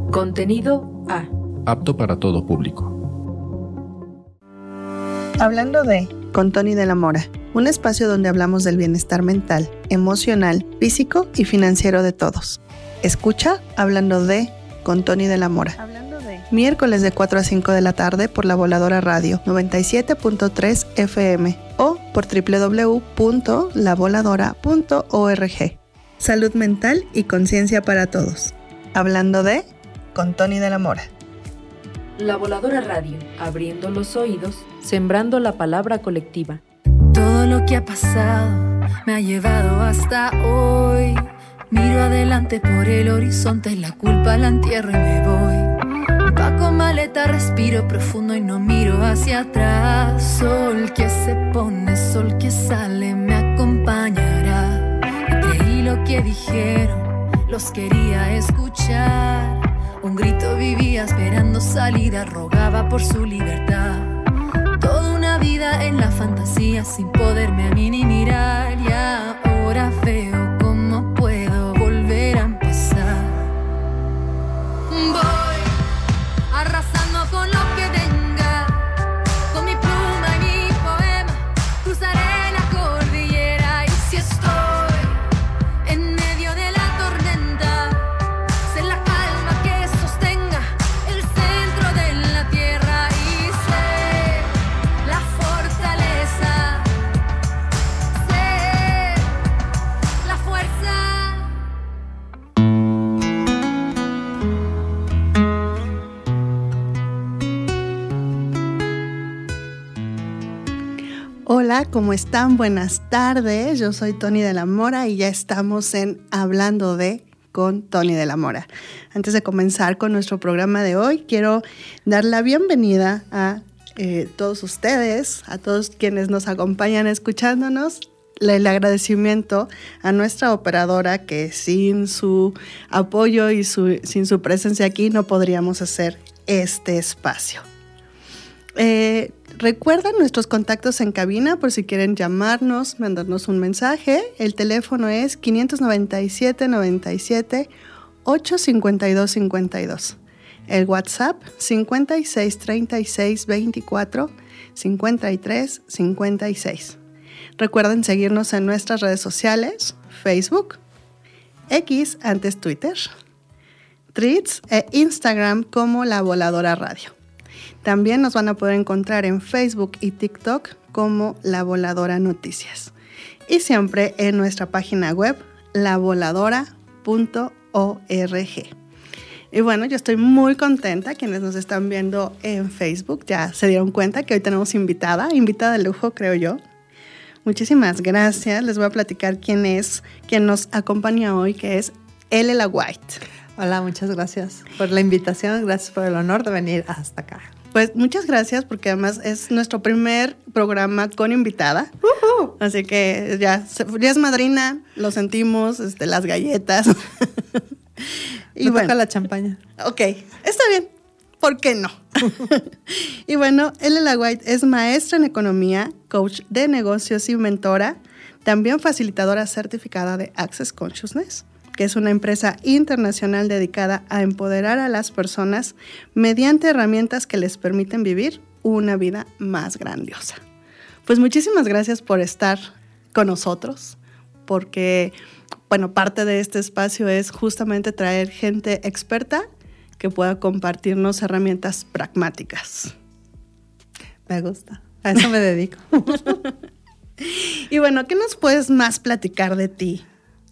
Contenido A. Apto para todo público. Hablando de, con Tony de la Mora, un espacio donde hablamos del bienestar mental, emocional, físico y financiero de todos. Escucha Hablando de, con Tony de la Mora. Miércoles de 4 a 5 de la tarde por La Voladora Radio 97.3 FM o por www.lavoladora.org. Salud mental y conciencia para todos. Hablando de, con Tony de la Mora. La Voladora Radio, abriendo los oídos, sembrando la palabra colectiva. Todo lo que ha pasado me ha llevado hasta hoy. Miro adelante por el horizonte, la culpa la entierro y me voy. Paco maleta, respiro profundo y no miro hacia atrás. Sol que se pone, sol que sale, me acompañará. Creí lo que dijeron, los quería escuchar. Un grito vivía esperando salida, rogaba por su libertad. Toda una vida en la fantasía sin poderme a mí ni mirar. Y ahora veo cómo puedo volver a empezar. Voy arrasando con lo que venga, con mi pluma y mi poema, cruzaré la cordillera. Y si estoy en medio de la tormenta, sé la calma que sostenga el centro de la tierra. Y sé la fortaleza, sé la fuerza. Hola, ¿cómo están? Buenas tardes. Yo soy Tony de la Mora y ya estamos en Hablando de con Tony de la Mora. Antes de comenzar con nuestro programa de hoy, quiero dar la bienvenida a todos ustedes, a todos quienes nos acompañan escuchándonos. El agradecimiento a nuestra operadora, que sin su apoyo y sin su presencia aquí no podríamos hacer este espacio. Recuerden nuestros contactos en cabina por si quieren llamarnos, mandarnos un mensaje. El teléfono es 597 97 852 52. El WhatsApp 56 36 24 53 56. Recuerden seguirnos en nuestras redes sociales, Facebook, X, antes Twitter, Threads e Instagram como La Voladora Radio. También nos van a poder encontrar en Facebook y TikTok como La Voladora Noticias. Y siempre en nuestra página web, lavoladora.org. Y bueno, yo estoy muy contenta. Quienes nos están viendo en Facebook ya se dieron cuenta que hoy tenemos invitada de lujo, creo yo. Muchísimas gracias. Les voy a platicar quién nos acompaña hoy, que es Elela White. Hola, muchas gracias por la invitación, gracias por el honor de venir hasta acá. Pues muchas gracias, porque además es nuestro primer programa con invitada. Uh-huh. Así que ya es madrina, lo sentimos, las galletas. Y bueno, toca la champaña. Ok, está bien. ¿Por qué no? Y bueno, Elela White es maestra en economía, coach de negocios y mentora, también facilitadora certificada de Access Consciousness, que es una empresa internacional dedicada a empoderar a las personas mediante herramientas que les permiten vivir una vida más grandiosa. Pues muchísimas gracias por estar con nosotros, porque, bueno, parte de este espacio es justamente traer gente experta que pueda compartirnos herramientas pragmáticas. Me gusta, a eso me dedico. Y bueno, ¿qué nos puedes más platicar de ti?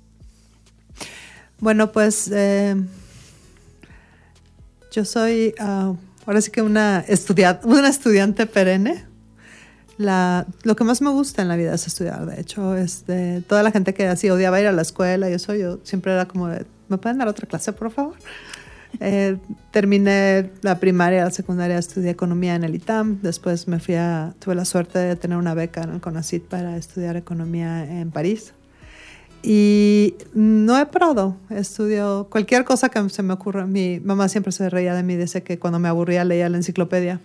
Bueno, pues yo soy ahora sí que una estudiante perenne. Lo que más me gusta en la vida es estudiar. De hecho, toda la gente que así odiaba ir a la escuela y eso, yo siempre era como de, ¿me pueden dar otra clase, por favor? Terminé la primaria, la secundaria, estudié economía en el ITAM. Después tuve la suerte de tener una beca en el CONACYT para estudiar economía en París. Y no he parado, estudio cualquier cosa que se me ocurra. Mi mamá siempre se reía de mí, dice que cuando me aburría leía la enciclopedia.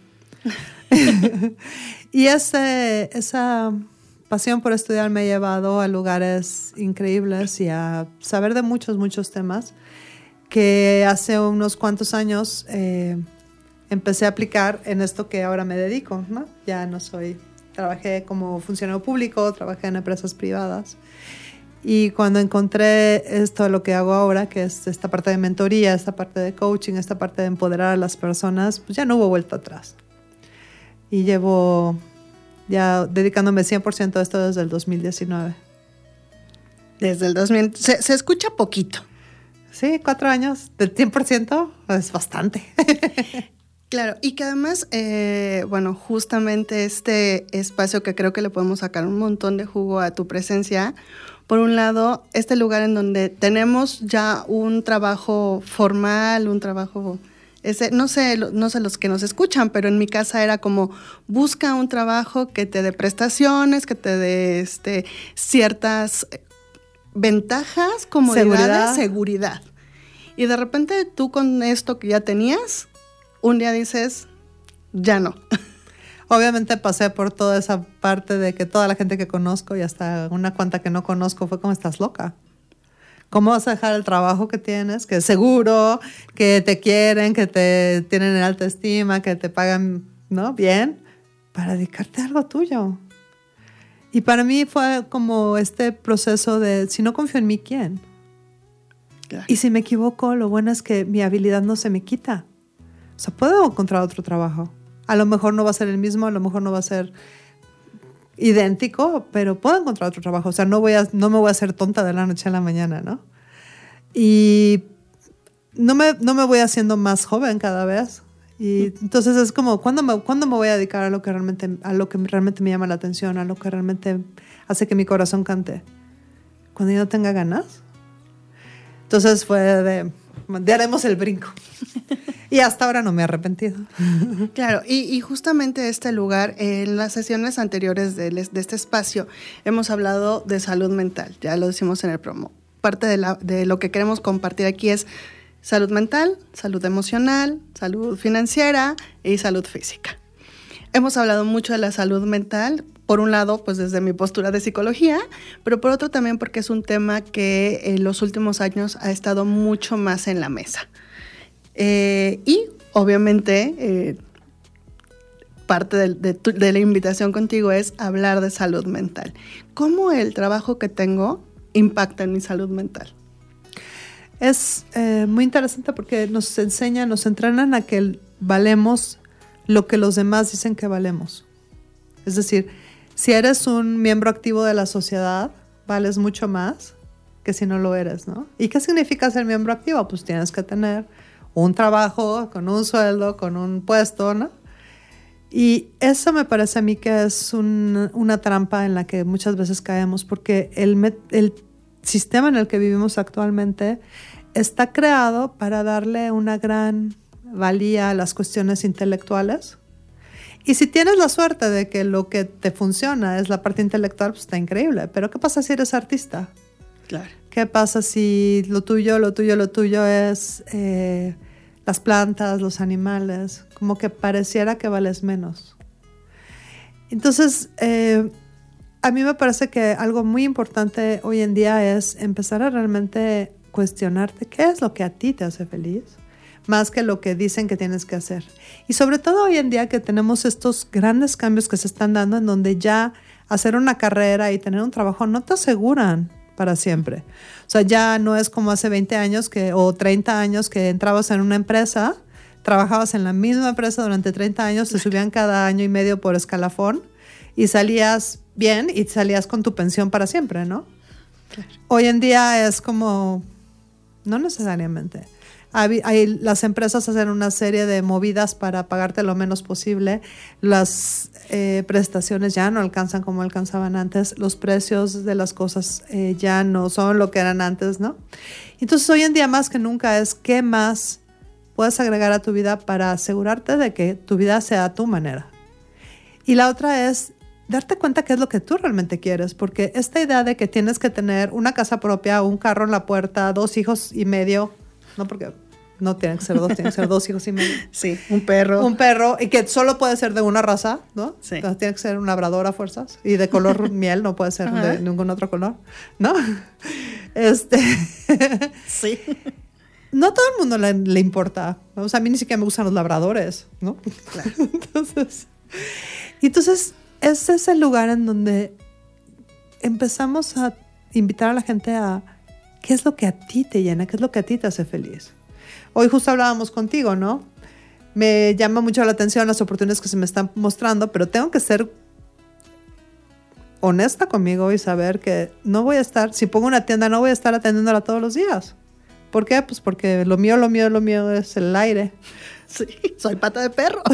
Y esa pasión por estudiar me ha llevado a lugares increíbles y a saber de muchos, muchos temas que hace unos cuantos años empecé a aplicar en esto que ahora me dedico, ¿no? Ya no soy, trabajé como funcionario público, trabajé en empresas privadas. Y cuando encontré esto, lo que hago ahora, que es esta parte de mentoría, esta parte de coaching, esta parte de empoderar a las personas, pues ya no hubo vuelta atrás. Y llevo ya dedicándome 100% a esto desde el 2019. Desde el 2000. Se escucha poquito. Sí, 4 años del 100% es bastante. Claro, y que además, bueno, justamente este espacio que creo que le podemos sacar un montón de jugo a tu presencia. Por un lado, este lugar en donde tenemos ya un trabajo formal, un trabajo, no sé los que nos escuchan, pero en mi casa era como, busca un trabajo que te dé prestaciones, que te dé ciertas ventajas, comodidades, seguridad. Y de repente tú con esto que ya tenías, un día dices, ya no. Obviamente pasé por toda esa parte de que toda la gente que conozco y hasta una cuanta que no conozco fue como, estás loca. ¿Cómo vas a dejar el trabajo que tienes? Que es seguro, que te quieren, que te tienen en alta estima, que te pagan, ¿no? Bien, para dedicarte a algo tuyo. Y para mí fue como este proceso de, si no confío en mí, ¿quién? Claro. Y si me equivoco, lo bueno es que mi habilidad no se me quita. O sea, puedo encontrar otro trabajo. A lo mejor no va a ser el mismo, a lo mejor no va a ser idéntico, pero puedo encontrar otro trabajo. O sea, no me voy a hacer tonta de la noche a la mañana, ¿no? Y no me voy haciendo más joven cada vez. Y entonces es como, ¿cuándo me voy a dedicar a lo que realmente me llama la atención, a lo que realmente hace que mi corazón cante? Cuando yo no tenga ganas. Entonces fue de haremos el brinco. Y hasta ahora no me he arrepentido. Claro, y justamente este lugar, en las sesiones anteriores de este espacio, hemos hablado de salud mental, ya lo decimos en el promo. Parte de lo que queremos compartir aquí es salud mental, salud emocional, salud financiera y salud física. Hemos hablado mucho de la salud mental, por un lado, pues desde mi postura de psicología, pero por otro también porque es un tema que en los últimos años ha estado mucho más en la mesa. Y obviamente parte de la invitación contigo es hablar de salud mental. ¿Cómo el trabajo que tengo impacta en mi salud mental? Es muy interesante porque nos entrenan a que valemos lo que los demás dicen que valemos. Es decir, si eres un miembro activo de la sociedad, vales mucho más que si no lo eres, ¿no? ¿Y qué significa ser miembro activo? Pues tienes que tener un trabajo con un sueldo, con un puesto, ¿no? Y eso me parece a mí que es una trampa en la que muchas veces caemos, porque el sistema en el que vivimos actualmente está creado para darle una gran valía a las cuestiones intelectuales. Y si tienes la suerte de que lo que te funciona es la parte intelectual, pues está increíble. Pero ¿qué pasa si eres artista? Claro. ¿Qué pasa si lo tuyo es las plantas, los animales? Como que pareciera que vales menos. Entonces, a mí me parece que algo muy importante hoy en día es empezar a realmente cuestionarte qué es lo que a ti te hace feliz, más que lo que dicen que tienes que hacer. Y sobre todo hoy en día que tenemos estos grandes cambios que se están dando en donde ya hacer una carrera y tener un trabajo no te aseguran para siempre. O sea, ya no es como hace 20 años o 30 años que entrabas en una empresa, trabajabas en la misma empresa durante 30 años, te subían cada año y medio por escalafón y salías bien y salías con tu pensión para siempre, ¿no? Claro. Hoy en día es como, no necesariamente. Las empresas hacen una serie de movidas para pagarte lo menos posible. Las prestaciones ya no alcanzan como alcanzaban antes. Los precios de las cosas ya no son lo que eran antes, ¿no? Entonces, hoy en día más que nunca es qué más puedes agregar a tu vida para asegurarte de que tu vida sea a tu manera. Y la otra es darte cuenta qué es lo que tú realmente quieres, porque esta idea de que tienes que tener una casa propia, un carro en la puerta, 2 hijos y medio, no porque no tienen que ser 2, tienen que ser 2 hijos y medio. Sí, un perro. Un perro, y que solo puede ser de una raza, ¿no? Sí. Entonces tiene que ser un labrador a fuerzas, y de color miel, no puede ser de ningún otro color, ¿no? Sí. no a todo el mundo le importa. O sea, a mí ni siquiera me gustan los labradores, ¿no? Claro. Entonces, ese es el lugar en donde empezamos a invitar a la gente a qué es lo que a ti te llena, qué es lo que a ti te hace feliz. Hoy justo hablábamos contigo, ¿no? Me llama mucho la atención las oportunidades que se me están mostrando, pero tengo que ser honesta conmigo y saber que no voy a estar, si pongo una tienda, no voy a estar atendiéndola todos los días. ¿Por qué? Pues porque lo mío es el aire. Sí, soy pata de perro.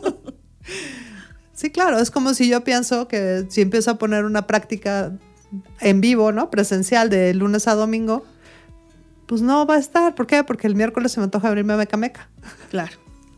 Sí, claro, es como si yo pienso que si empiezo a poner una práctica en vivo, ¿no? Presencial de lunes a domingo, pues no va a estar. ¿Por qué? Porque el miércoles se me antoja abrirme Meca Meca. Claro.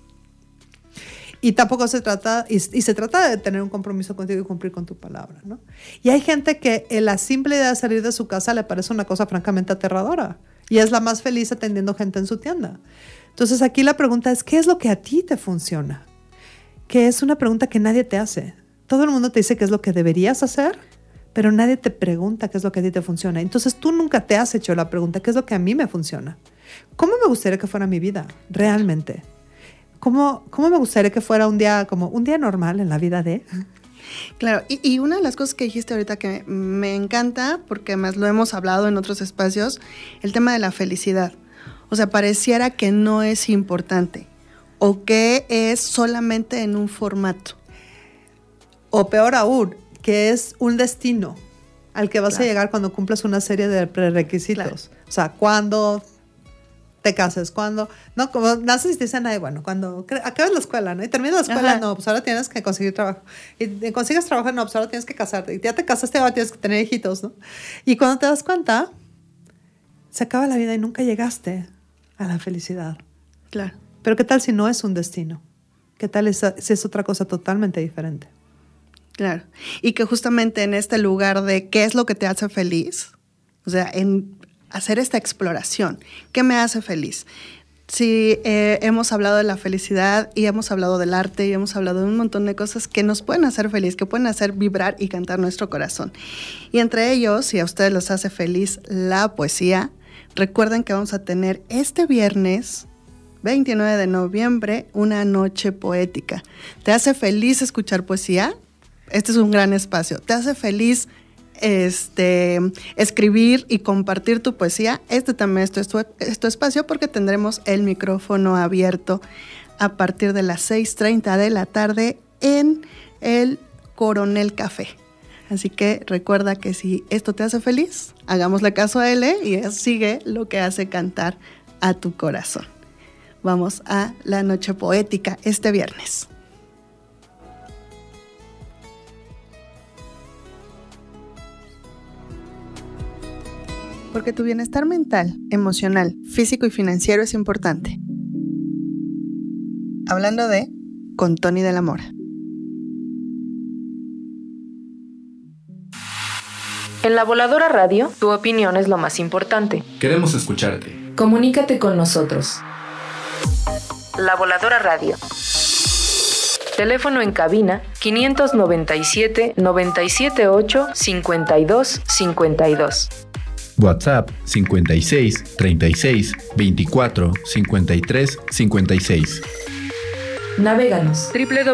Y tampoco se trata, y se trata de tener un compromiso contigo y cumplir con tu palabra, ¿no? Y hay gente que la simple idea de salir de su casa le parece una cosa francamente aterradora. Y es la más feliz atendiendo gente en su tienda. Entonces aquí la pregunta es, ¿qué es lo que a ti te funciona? Que es una pregunta que nadie te hace. Todo el mundo te dice qué es lo que deberías hacer, pero nadie te pregunta qué es lo que a ti te funciona. Entonces tú nunca te has hecho la pregunta, ¿qué es lo que a mí me funciona? ¿Cómo me gustaría que fuera mi vida realmente? ¿Cómo me gustaría que fuera un día como un día normal en la vida de...? Claro, y una de las cosas que dijiste ahorita que me encanta, porque además lo hemos hablado en otros espacios, el tema de la felicidad. O sea, pareciera que no es importante o que es solamente en un formato. O peor aún, que es un destino al que vas a llegar cuando cumples una serie de prerequisitos. Claro. O sea, cuando te cases, cuando, no, como naces y te dicen, ay, bueno, cuando acabas la escuela, ¿no? Y terminas la escuela, ajá, no, pues ahora tienes que conseguir trabajo. Y consigues trabajo, no, pues ahora tienes que casarte. Y ya te casaste, ahora tienes que tener hijitos, ¿no? Y cuando te das cuenta, se acaba la vida y nunca llegaste a la felicidad. Claro. Pero ¿qué tal si no es un destino? ¿Qué tal si es otra cosa totalmente diferente? Claro. Y que justamente en este lugar de qué es lo que te hace feliz, o sea, en hacer esta exploración, ¿qué me hace feliz? Sí, hemos hablado de la felicidad y hemos hablado del arte y hemos hablado de un montón de cosas que nos pueden hacer feliz, que pueden hacer vibrar y cantar nuestro corazón. Y entre ellos, si a ustedes los hace feliz la poesía, recuerden que vamos a tener este viernes 29 de noviembre una noche poética. ¿Te hace feliz escuchar poesía? Este es un gran espacio. ¿Te hace feliz escribir y compartir tu poesía? Este también es tu espacio, porque tendremos el micrófono abierto a partir de las 6:30 de la tarde en el Coronel Café. Así que recuerda que si esto te hace feliz, hagámosle caso a él, y sigue lo que hace cantar a tu corazón. Vamos a la noche poética este viernes. Porque tu bienestar mental, emocional, físico y financiero es importante. Hablando de con Tony de la Mora. En La Voladora Radio, tu opinión es lo más importante. Queremos escucharte. Comunícate con nosotros. La Voladora Radio. Teléfono en cabina 597-978-5252. WhatsApp 56 36 24 53 56. Navéganos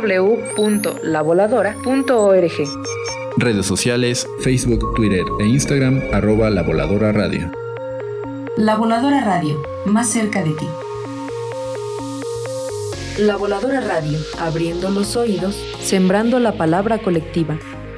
www.lavoladora.org. Redes sociales, Facebook, Twitter e Instagram, @La Voladora Radio. La Voladora Radio, más cerca de ti. La Voladora Radio, abriendo los oídos, sembrando la palabra colectiva.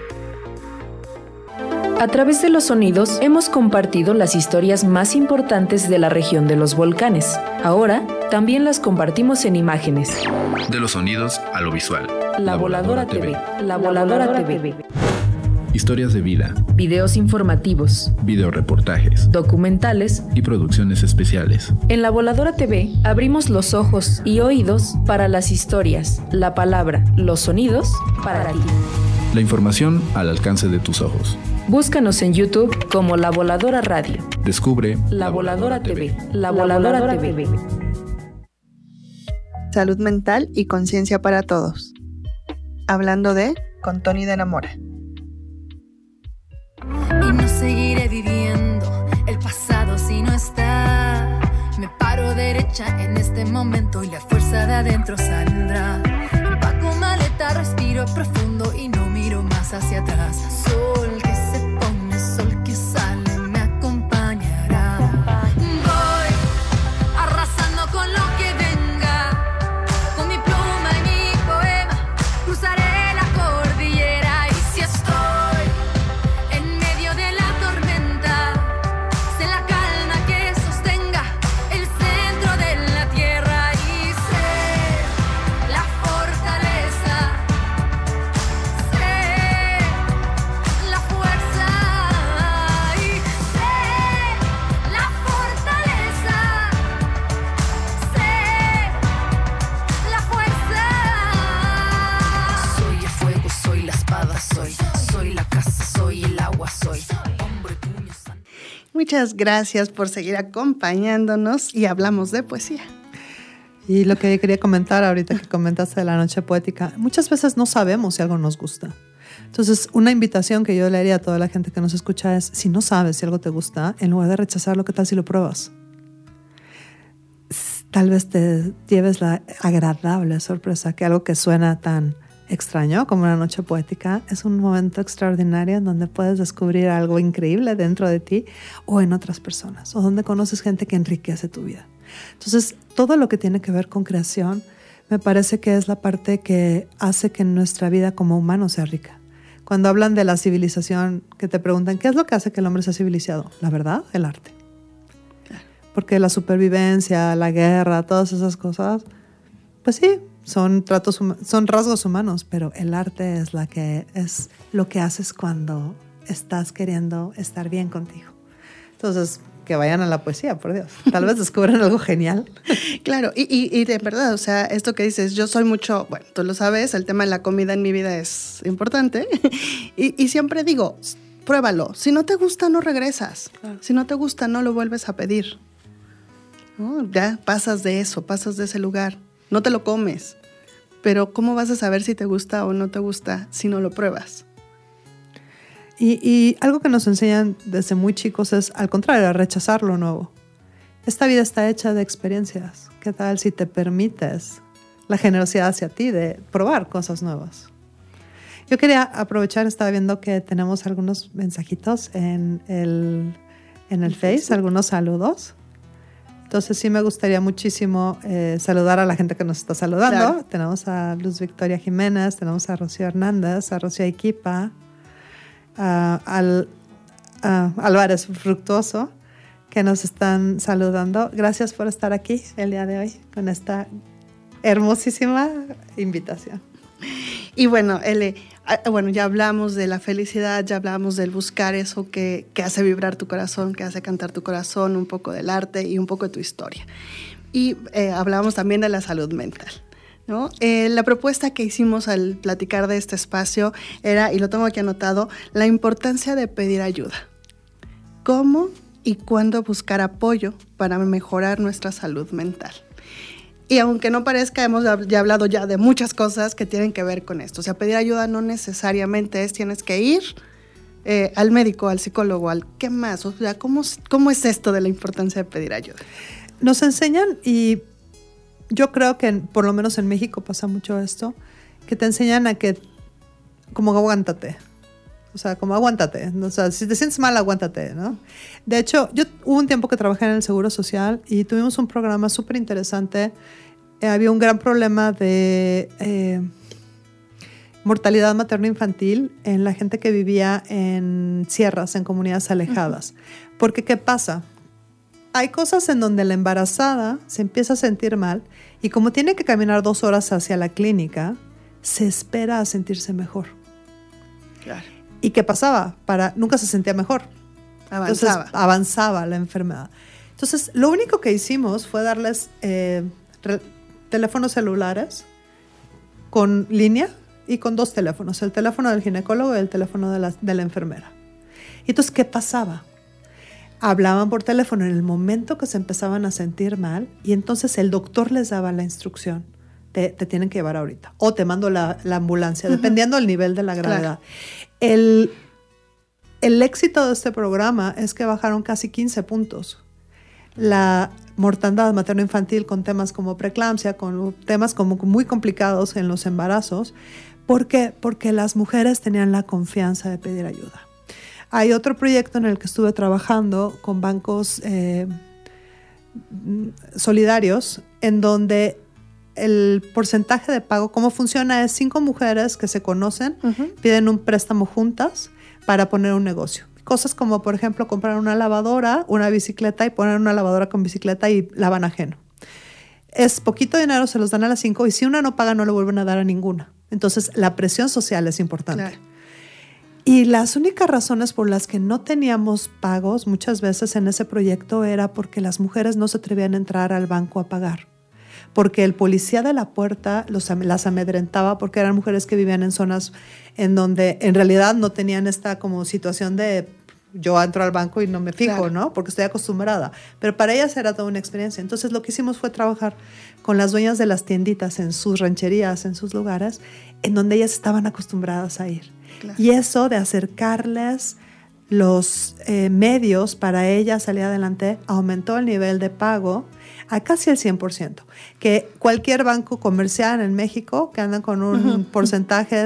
A través de los sonidos hemos compartido las historias más importantes de la región de los volcanes. Ahora también las compartimos en imágenes. De los sonidos a lo visual. La Voladora TV. La Voladora TV. Historias de vida. Videos informativos. Videoreportajes. Documentales. Y producciones especiales. En La Voladora TV abrimos los ojos y oídos para las historias, la palabra, los sonidos para ti. La información al alcance de tus ojos. Búscanos en YouTube como La Voladora Radio. Descubre La Voladora TV. La Voladora TV. Salud mental y conciencia para todos. Hablando de con Tony de la Mora. Y no seguiré viviendo el pasado si no está. Me paro de hecha en este momento y la fuerza de adentro saldrá. Empaco maleta, respiro profundo y no miro más hacia atrás. Sol que se pone, sol que sale, me acompañará. Voy arrasando con lo que venga, con mi pluma y mi poema, cruzaré la cordillera. Y si estoy en medio de la tormenta, sé la calma que sostenga el centro de la tierra. Y sé la fortaleza, sé la fuerza. Y sé la fortaleza, sé la fuerza. Soy el fuego, soy la espada, soy la casa, soy el agua, soy hombre, puño, sangre. Muchas gracias por seguir acompañándonos y hablamos de poesía. Y lo que quería comentar ahorita que comentaste de la noche poética, muchas veces no sabemos si algo nos gusta. Entonces, una invitación que yo le haría a toda la gente que nos escucha es, si no sabes si algo te gusta, en lugar de rechazarlo, ¿qué tal si lo pruebas? Tal vez te lleves la agradable sorpresa que algo que suena tan extraño como una noche poética es un momento extraordinario en donde puedes descubrir algo increíble dentro de ti o en otras personas, o donde conoces gente que enriquece tu vida. Entonces, todo lo que tiene que ver con creación me parece que es la parte que hace que nuestra vida como humanos sea rica. Cuando hablan de la civilización, que te preguntan, ¿qué es lo que hace que el hombre sea civilizado? La verdad, el arte. Porque la supervivencia, la guerra, todas esas cosas, pues sí, son rasgos humanos, pero el arte es lo que haces cuando estás queriendo estar bien contigo. Entonces, que vayan a la poesía, por Dios. Tal vez descubran algo genial. Claro, y de verdad, o sea, esto que dices, yo soy mucho, bueno, tú lo sabes, el tema de la comida en mi vida es importante. y siempre digo, pruébalo. Si no te gusta, no regresas. Claro. Si no te gusta, no lo vuelves a pedir. ¿No? Ya pasas de eso, pasas de ese lugar. No te lo comes. Pero ¿cómo vas a saber si te gusta o no te gusta si no lo pruebas? Y algo que nos enseñan desde muy chicos es, al contrario, a rechazar lo nuevo. Esta vida está hecha de experiencias. ¿Qué tal si te permites la generosidad hacia ti de probar cosas nuevas? Yo quería aprovechar, estaba viendo que tenemos algunos mensajitos en el Face, algunos saludos. Entonces sí me gustaría muchísimo saludar a la gente que nos está saludando. Claro. Tenemos a Luz Victoria Jiménez, tenemos a Rocío Hernández, a Rocío Equipa, Álvarez Fructuoso, que nos están saludando. Gracias por estar aquí el día de hoy con esta hermosísima invitación. Y bueno, ya hablamos de la felicidad, ya hablamos del buscar eso que hace vibrar tu corazón, que hace cantar tu corazón, un poco del arte y un poco de tu historia. Y hablamos también de la salud mental, ¿no? La propuesta que hicimos al platicar de este espacio era, y lo tengo aquí anotado, la importancia de pedir ayuda. ¿Cómo y cuándo buscar apoyo para mejorar nuestra salud mental? Y aunque no parezca, hemos ya hablado ya de muchas cosas que tienen que ver con esto. O sea, pedir ayuda no necesariamente tienes que ir al médico, al psicólogo, ¿qué más? O sea, ¿cómo es esto de la importancia de pedir ayuda? Nos enseñan, y yo creo que por lo menos en México pasa mucho esto, que te enseñan a que, como aguántate. O sea, como aguántate. O sea, si te sientes mal, aguántate, ¿no? De hecho, hubo un tiempo que trabajé en el Seguro Social y tuvimos un programa súper interesante. Había un gran problema de mortalidad materno-infantil en la gente que vivía en sierras, en comunidades alejadas. Uh-huh. Porque, ¿qué pasa? Hay cosas en donde la embarazada se empieza a sentir mal y como tiene que caminar 2 horas hacia la clínica, se espera a sentirse mejor. Claro. ¿Y qué pasaba? Nunca se sentía mejor. Avanzaba. Entonces, avanzaba la enfermedad. Entonces, lo único que hicimos fue darles teléfonos celulares con línea y con 2 teléfonos, el teléfono del ginecólogo y el teléfono de la enfermera. Y entonces, ¿qué pasaba? Hablaban por teléfono en el momento que se empezaban a sentir mal y entonces el doctor les daba la instrucción. Te tienen que llevar ahorita. O te mando la ambulancia, uh-huh, dependiendo del nivel de la gravedad. Claro. El éxito de este programa es que bajaron casi 15 puntos la mortandad materno-infantil con temas como preeclampsia, con temas como muy complicados en los embarazos. ¿Por qué? Porque las mujeres tenían la confianza de pedir ayuda. Hay otro proyecto en el que estuve trabajando con bancos solidarios, en donde el porcentaje de pago, cómo funciona, es 5 mujeres que se conocen, piden un préstamo juntas para poner un negocio. Cosas como, por ejemplo, comprar una lavadora, una bicicleta y poner una lavadora con bicicleta y lavan ajeno. Es poquito dinero, se los dan a las 5 y si una no paga no le vuelven a dar a ninguna. Entonces, la presión social es importante. Claro. Y las únicas razones por las que no teníamos pagos muchas veces en ese proyecto era porque las mujeres no se atrevían a entrar al banco a pagar. Porque el policía de la puerta las amedrentaba, porque eran mujeres que vivían en zonas en donde en realidad no tenían esta como situación de yo entro al banco y no me fijo, claro, ¿no? Porque estoy acostumbrada. Pero para ellas era toda una experiencia. Entonces lo que hicimos fue trabajar con las dueñas de las tienditas en sus rancherías, en sus lugares, en donde ellas estaban acostumbradas a ir. Claro. Y eso de acercarles los medios para ellas salir adelante aumentó el nivel de pago a casi el 100%, que cualquier banco comercial en México que andan con un porcentaje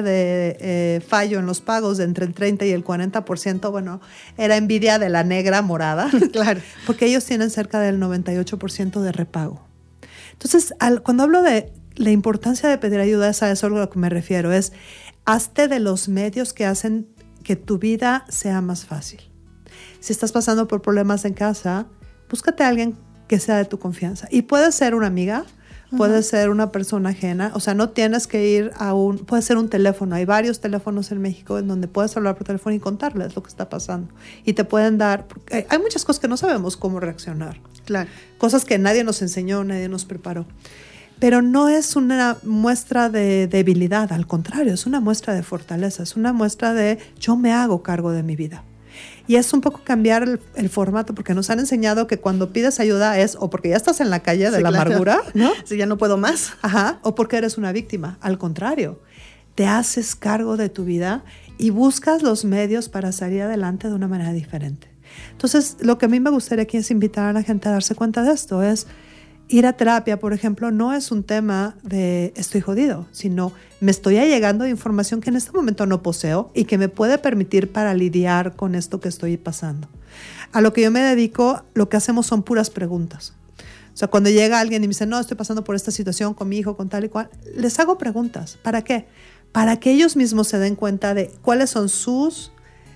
de fallo en los pagos de entre el 30 y el 40%, bueno, era envidia de la negra morada, claro, porque ellos tienen cerca del 98% de repago. Entonces, cuando hablo de la importancia de pedir ayuda, es a eso a lo que me refiero, es hazte de los medios que hacen que tu vida sea más fácil. Si estás pasando por problemas en casa, búscate a alguien que sea de tu confianza. Y puede ser una amiga, puede ser una persona ajena, o sea, no tienes que ir puede ser un teléfono. Hay varios teléfonos en México en donde puedes hablar por teléfono y contarles lo que está pasando. Y te pueden dar, hay muchas cosas que no sabemos cómo reaccionar. Claro. Cosas que nadie nos enseñó, nadie nos preparó. Pero no es una muestra de debilidad, al contrario, es una muestra de fortaleza, es una muestra de yo me hago cargo de mi vida. Y es un poco cambiar el formato, porque nos han enseñado que cuando pides ayuda es o porque ya estás en la calle de la amargura, ¿no? Si ya no puedo más. Ajá, o porque eres una víctima. Al contrario, te haces cargo de tu vida y buscas los medios para salir adelante de una manera diferente. Entonces, lo que a mí me gustaría aquí es invitar a la gente a darse cuenta de esto, es ir a terapia, por ejemplo, no es un tema de estoy jodido, sino me estoy allegando de información que en este momento no poseo y que me puede permitir para lidiar con esto que estoy pasando. A lo que yo me dedico, lo que hacemos son puras preguntas. O sea, cuando llega alguien y me dice, no, estoy pasando por esta situación con mi hijo, con tal y cual, les hago preguntas. ¿Para qué? Para que ellos mismos se den cuenta de cuáles son sus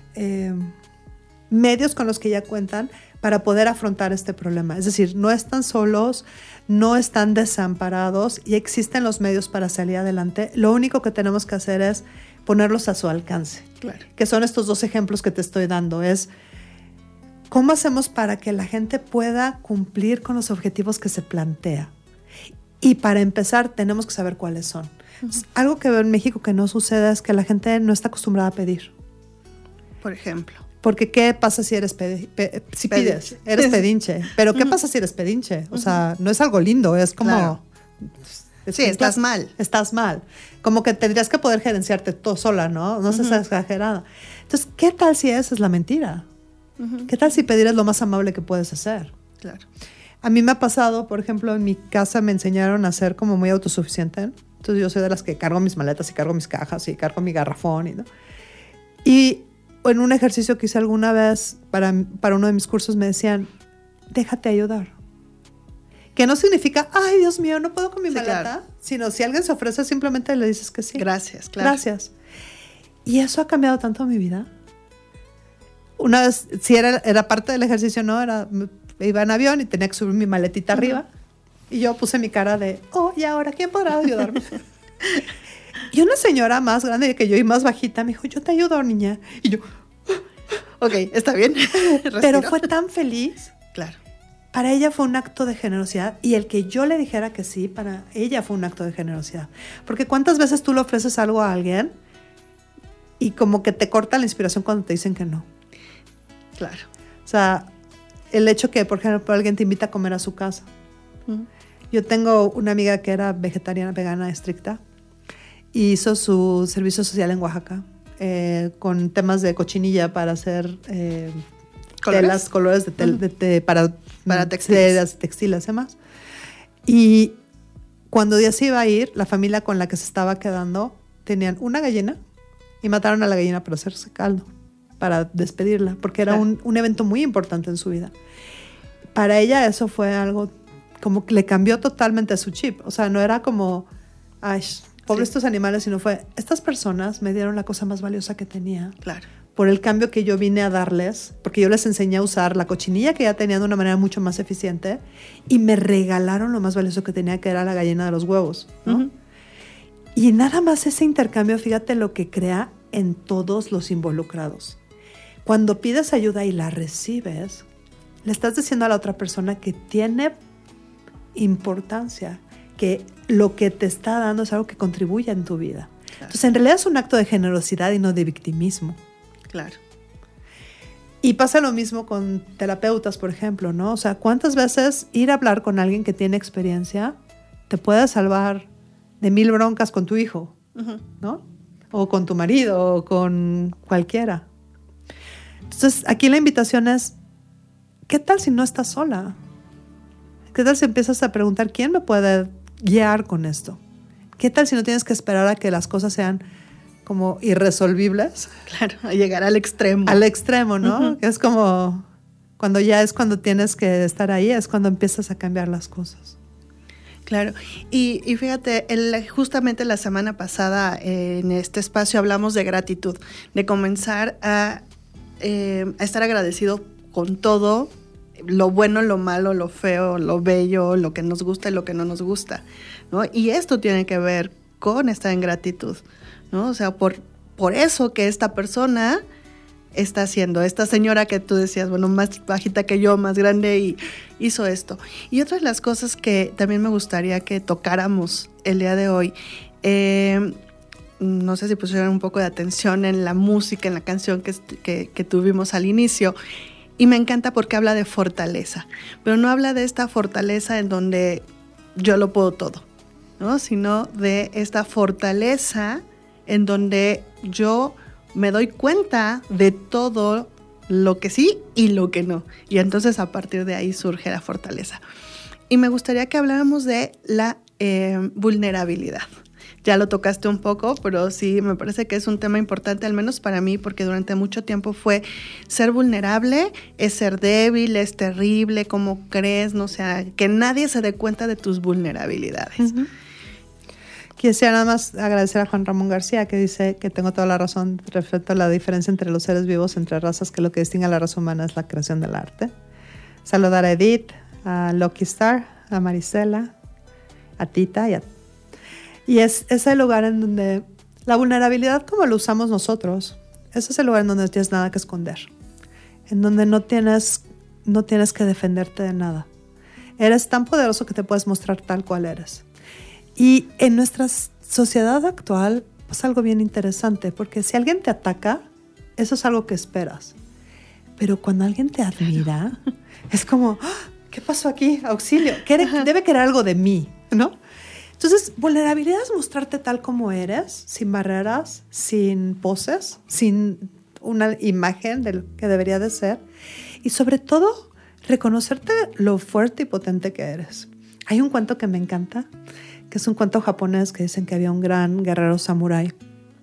medios con los que ya cuentan para poder afrontar este problema. Es decir, no están solos, no están desamparados y existen los medios para salir adelante. Lo único que tenemos que hacer es ponerlos a su alcance. Claro. Que son estos 2 ejemplos que te estoy dando. Es cómo hacemos para que la gente pueda cumplir con los objetivos que se plantea. Y para empezar, tenemos que saber cuáles son. Algo que veo en México que no sucede es que la gente no está acostumbrada a pedir. Por ejemplo. Porque ¿qué pasa si eres si pides? Eres pedinche. Pero ¿qué pasa si eres pedinche? O sea, no es algo lindo, es como... Claro. Sí, estás mal. Estás mal. Como que tendrías que poder gerenciarte todo sola, ¿no? No seas exagerada. Entonces, ¿qué tal si esa es la mentira? ¿Qué tal si pedir es lo más amable que puedes hacer? Claro. A mí me ha pasado, por ejemplo, en mi casa me enseñaron a ser como muy autosuficiente. Entonces yo soy de las que cargo mis maletas y cargo mis cajas y cargo mi garrafón. ¿no? Y en un ejercicio que hice alguna vez para uno de mis cursos me decían, déjate ayudar. Que no significa, ay, Dios mío, no puedo con mi maleta, claro. Sino si alguien se ofrece, simplemente le dices que sí. Gracias, claro. Gracias. Y eso ha cambiado tanto mi vida. Una vez, si era parte del ejercicio, no, iba en avión y tenía que subir mi maletita arriba. Y yo puse mi cara de, ¿y ahora quién podrá ayudarme? Y una señora más grande que yo y más bajita me dijo, yo te ayudo, niña. Y yo, ok, está bien. Pero fue tan feliz. Claro. Para ella fue un acto de generosidad y el que yo le dijera que sí, para ella fue un acto de generosidad. Porque ¿cuántas veces tú le ofreces algo a alguien y como que te corta la inspiración cuando te dicen que no? Claro. O sea, el hecho que, por ejemplo, alguien te invita a comer a su casa. Yo tengo una amiga que era vegetariana, vegana, estricta, y hizo su servicio social en Oaxaca con temas de cochinilla para hacer telas, colores para para textiles. Textiles y demás. Y cuando ya se iba a ir, la familia con la que se estaba quedando tenían una gallina y mataron a la gallina para hacerse caldo, para despedirla, porque era un evento muy importante en su vida. Para ella eso fue algo como que le cambió totalmente su chip. O sea, no era como, ay, pobres estos animales, sino fue, estas personas me dieron la cosa más valiosa que tenía. Claro. Por el cambio que yo vine a darles, porque yo les enseñé a usar la cochinilla que ya tenían de una manera mucho más eficiente y me regalaron lo más valioso que tenía, que era la gallina de los huevos, ¿no? Uh-huh. Y nada más ese intercambio, fíjate lo que crea en todos los involucrados. Cuando pides ayuda y la recibes, le estás diciendo a la otra persona que tiene importancia, que lo que te está dando es algo que contribuye en tu vida. Claro. Entonces, en realidad es un acto de generosidad y no de victimismo. Claro. Y pasa lo mismo con terapeutas, por ejemplo, ¿no? O sea, ¿cuántas veces ir a hablar con alguien que tiene experiencia te puede salvar de 1000 broncas con tu hijo, uh-huh, ¿no? O con tu marido, o con cualquiera. Entonces, aquí la invitación es, ¿qué tal si no estás sola? ¿Qué tal si empiezas a preguntar quién me puede guiar con esto? ¿Qué tal si no tienes que esperar a que las cosas sean como irresolvibles? Claro, a llegar al extremo. Al extremo, ¿no? Uh-huh. Es como cuando tienes que estar ahí, es cuando empiezas a cambiar las cosas. Claro, y fíjate, justamente la semana pasada en este espacio hablamos de gratitud, de comenzar a estar agradecido con todo, lo bueno, lo malo, lo feo, lo bello, lo que nos gusta y lo que no nos gusta, ¿no? Y esto tiene que ver con estar en gratitud, ¿no? O sea, por eso que esta persona está haciendo, esta señora que tú decías, bueno, más bajita que yo, más grande, y hizo esto. Y otra de las cosas que también me gustaría que tocáramos el día de hoy, no sé si pusieron un poco de atención en la música, en la canción que tuvimos al inicio, y me encanta porque habla de fortaleza, pero no habla de esta fortaleza en donde yo lo puedo todo, ¿no? Sino de esta fortaleza en donde yo me doy cuenta de todo lo que sí y lo que no. Y entonces a partir de ahí surge la fortaleza. Y me gustaría que habláramos de la vulnerabilidad. Ya lo tocaste un poco, pero sí me parece que es un tema importante, al menos para mí, porque durante mucho tiempo fue ser vulnerable, es ser débil, es terrible, ¿cómo crees? No, o sea, que nadie se dé cuenta de tus vulnerabilidades. Uh-huh. Quisiera nada más agradecer a Juan Ramón García, que dice que tengo toda la razón respecto a la diferencia entre los seres vivos, entre razas, que lo que distingue a la raza humana es la creación del arte. Saludar a Edith, a Lucky Star, a Marisela, a Tita y es ese lugar en donde la vulnerabilidad, como lo usamos nosotros, ese es el lugar en donde no tienes nada que esconder, en donde no tienes que defenderte de nada. Eres tan poderoso que te puedes mostrar tal cual eres. Y en nuestra sociedad actual pasa algo bien interesante, porque si alguien te ataca, eso es algo que esperas. Pero cuando alguien te admira, es como, ¿qué pasó aquí? Auxilio. Debe querer algo de mí, ¿no? Entonces, vulnerabilidad es mostrarte tal como eres, sin barreras, sin poses, sin una imagen de lo que debería de ser. Y sobre todo, reconocerte lo fuerte y potente que eres. Hay un cuento que me encanta, que es un cuento japonés que dicen que había un gran guerrero samurái.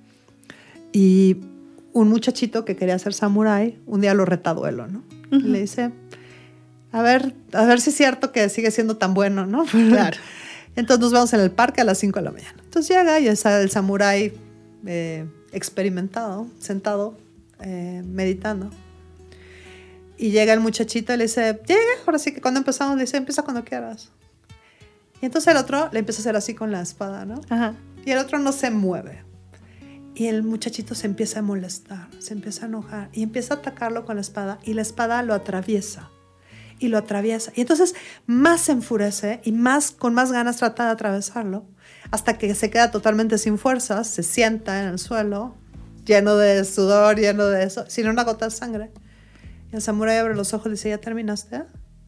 Y un muchachito que quería ser samurái, un día lo reta a duelo, ¿no? Uh-huh. Y le dice, a ver si es cierto que sigue siendo tan bueno, ¿no? Claro. Entonces nos vamos en el parque a las 5 de la mañana. Entonces llega y está el samurái experimentado, sentado, meditando. Y llega el muchachito y le dice, llega, ahora sí que cuando empezamos, le dice, empieza cuando quieras. Y entonces el otro le empieza a hacer así con la espada, ¿no? Ajá. Y el otro no se mueve. Y el muchachito se empieza a molestar, se empieza a enojar y empieza a atacarlo con la espada y la espada lo atraviesa. Y lo atraviesa. Y entonces más se enfurece y con más ganas trata de atravesarlo hasta que se queda totalmente sin fuerzas, se sienta en el suelo, lleno de sudor, lleno de eso, sin una gota de sangre. Y el samurái abre los ojos y dice, ¿ya terminaste?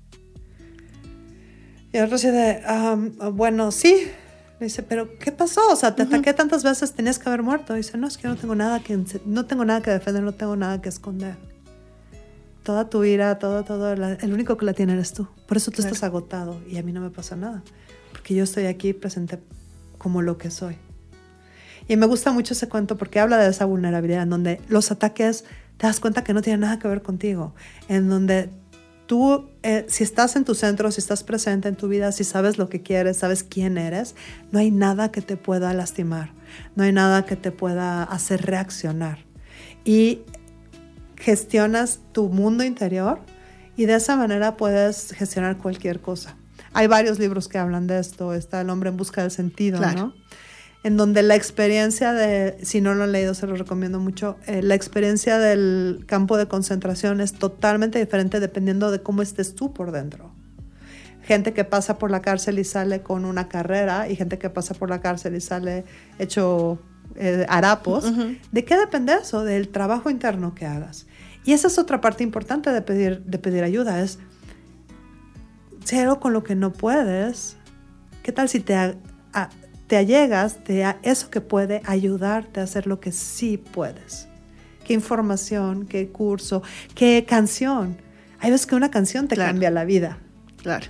Y el otro dice, bueno, sí. Le dice, ¿pero qué pasó? O sea, te ataqué tantas veces, tenías que haber muerto. Y dice, no, es que no tengo nada que defender, no tengo nada que esconder. toda tu ira, el único que la tiene eres tú. Por eso tú estás agotado y a mí no me pasa nada. Porque yo estoy aquí presente como lo que soy. Y me gusta mucho ese cuento porque habla de esa vulnerabilidad en donde los ataques te das cuenta que no tienen nada que ver contigo. En donde tú, si estás en tu centro, si estás presente en tu vida, si sabes lo que quieres, sabes quién eres, no hay nada que te pueda lastimar. No hay nada que te pueda hacer reaccionar. Y gestionas tu mundo interior y de esa manera puedes gestionar cualquier cosa. Hay varios libros que hablan de esto. Está El hombre en busca del sentido, ¿no? En donde la experiencia si no lo han leído, se lo recomiendo mucho, la experiencia del campo de concentración es totalmente diferente dependiendo de cómo estés tú por dentro. Gente que pasa por la cárcel y sale con una carrera y gente que pasa por la cárcel y sale hecho harapos. Uh-huh. ¿De qué depende eso? Del trabajo interno que hagas. Y esa es otra parte importante de pedir ayuda, es si hay algo con lo que no puedes, ¿qué tal si te allegas de eso que puede ayudarte a hacer lo que sí puedes? ¿Qué información, qué curso, qué canción? Hay veces que una canción te cambia la vida. Claro.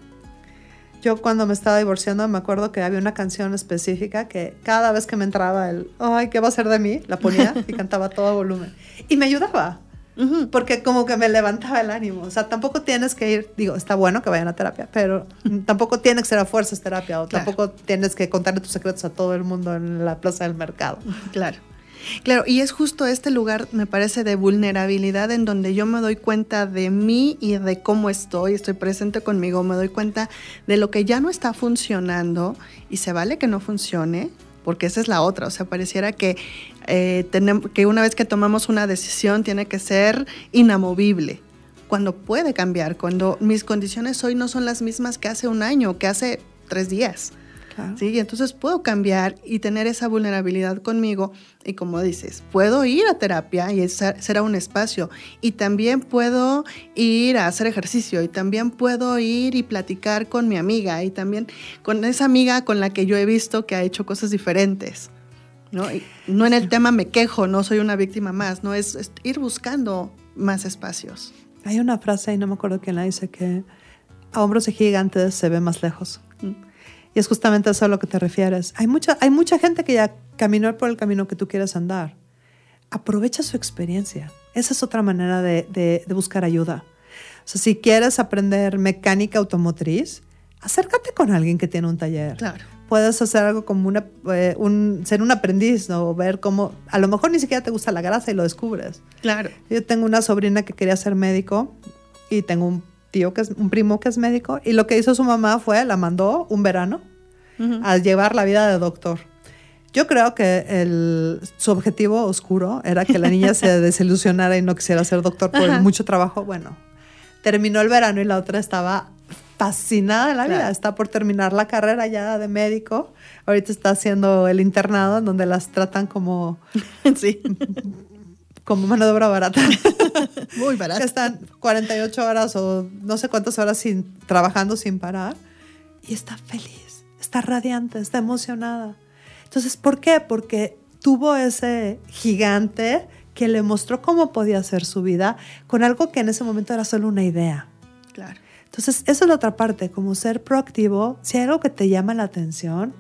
Yo cuando me estaba divorciando me acuerdo que había una canción específica que cada vez que me entraba ay, ¿qué va a ser de mí? La ponía y cantaba a todo volumen. Y me ayudaba. Uh-huh. Porque como que me levantaba el ánimo. O sea, tampoco tienes que ir, digo, está bueno que vayan a terapia, pero tampoco tienes que ser a fuerzas terapia o tampoco tienes que contarle tus secretos a todo el mundo en la plaza del mercado. Claro. Claro, y es justo este lugar, me parece, de vulnerabilidad en donde yo me doy cuenta de mí y de cómo estoy presente conmigo, me doy cuenta de lo que ya no está funcionando y se vale que no funcione, porque esa es la otra, o sea, pareciera que que una vez que tomamos una decisión tiene que ser inamovible, cuando puede cambiar, cuando mis condiciones hoy no son las mismas que hace un año, que hace 3 días. Claro. ¿Sí? Y entonces puedo cambiar y tener esa vulnerabilidad conmigo y como dices, puedo ir a terapia y será un espacio y también puedo ir a hacer ejercicio y también puedo ir y platicar con mi amiga y también con esa amiga con la que yo he visto que ha hecho cosas diferentes, ¿no? Y no en el tema me quejo, no soy una víctima más, no es ir buscando más espacios. Hay una frase, y no me acuerdo quién la dice, que a hombros de gigantes se ve más lejos. Y es justamente eso a lo que te refieres. Hay mucha gente que ya caminó por el camino que tú quieres andar. Aprovecha su experiencia. Esa es otra manera de buscar ayuda. O sea, si quieres aprender mecánica automotriz, acércate con alguien que tiene un taller. Claro. Puedes hacer algo como ser un aprendiz, ¿no? O ver cómo, a lo mejor ni siquiera te gusta la grasa y lo descubres. Claro. Yo tengo una sobrina que quería ser médico y tengo un primo que es médico, y lo que hizo su mamá fue, la mandó un verano a llevar la vida de doctor. Yo creo que su objetivo oscuro era que la niña se desilusionara y no quisiera ser doctor por mucho trabajo. Bueno, terminó el verano y la otra estaba fascinada en la vida. Está por terminar la carrera ya de médico. Ahorita está haciendo el internado en donde las tratan como... Sí. Como mano de obra barata. Muy barata. Que están 48 horas o no sé cuántas horas trabajando sin parar. Y está feliz, está radiante, está emocionada. Entonces, ¿por qué? Porque tuvo ese gigante que le mostró cómo podía ser su vida con algo que en ese momento era solo una idea. Claro. Entonces, esa es la otra parte, como ser proactivo. Si hay algo que te llama la atención,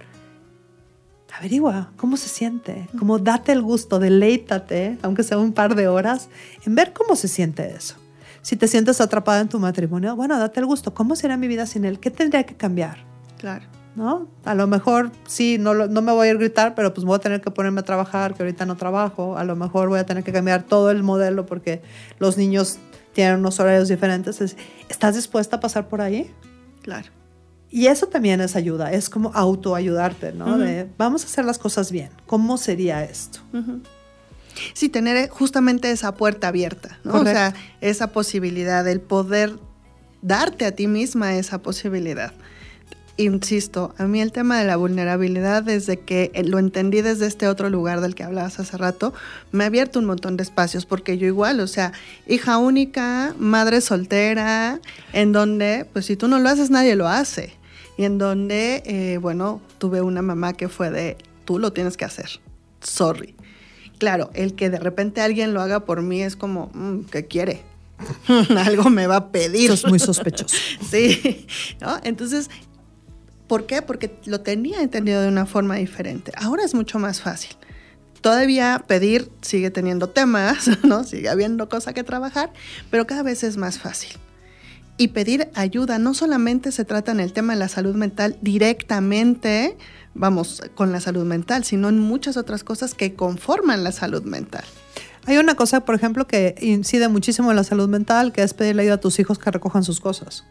averigua cómo se siente, como date el gusto, deleítate, aunque sea un par de horas, en ver cómo se siente eso. Si te sientes atrapada en tu matrimonio, bueno, date el gusto. ¿Cómo será mi vida sin él? ¿Qué tendría que cambiar? Claro. ¿No? A lo mejor sí, no me voy a ir a gritar, pero pues voy a tener que ponerme a trabajar, que ahorita no trabajo. A lo mejor voy a tener que cambiar todo el modelo porque los niños tienen unos horarios diferentes. ¿Estás dispuesta a pasar por ahí? Claro. Y eso también es ayuda, es como autoayudarte, ¿no? Uh-huh. De vamos a hacer las cosas bien. ¿Cómo sería esto? Uh-huh. Sí, tener justamente esa puerta abierta, ¿no? Correcto. O sea, esa posibilidad, el poder darte a ti misma esa posibilidad. Insisto, a mí el tema de la vulnerabilidad, desde que lo entendí desde este otro lugar del que hablabas hace rato, me ha abierto un montón de espacios, porque yo igual, o sea, hija única, madre soltera, en donde, pues si tú no lo haces, nadie lo hace. Y en donde, tuve una mamá que fue de, tú lo tienes que hacer, sorry. Claro, el que de repente alguien lo haga por mí es como, ¿qué quiere? algo me va a pedir. Eso es muy sospechoso. Sí, ¿no? Entonces, ¿por qué? Porque lo tenía entendido de una forma diferente. Ahora es mucho más fácil. Todavía pedir sigue teniendo temas, ¿no? Sigue habiendo cosas que trabajar, pero cada vez es más fácil. Y pedir ayuda no solamente se trata en el tema de la salud mental directamente, vamos, con la salud mental, sino en muchas otras cosas que conforman la salud mental. Hay una cosa, por ejemplo, que incide muchísimo en la salud mental, que es pedirle ayuda a tus hijos que recojan sus cosas.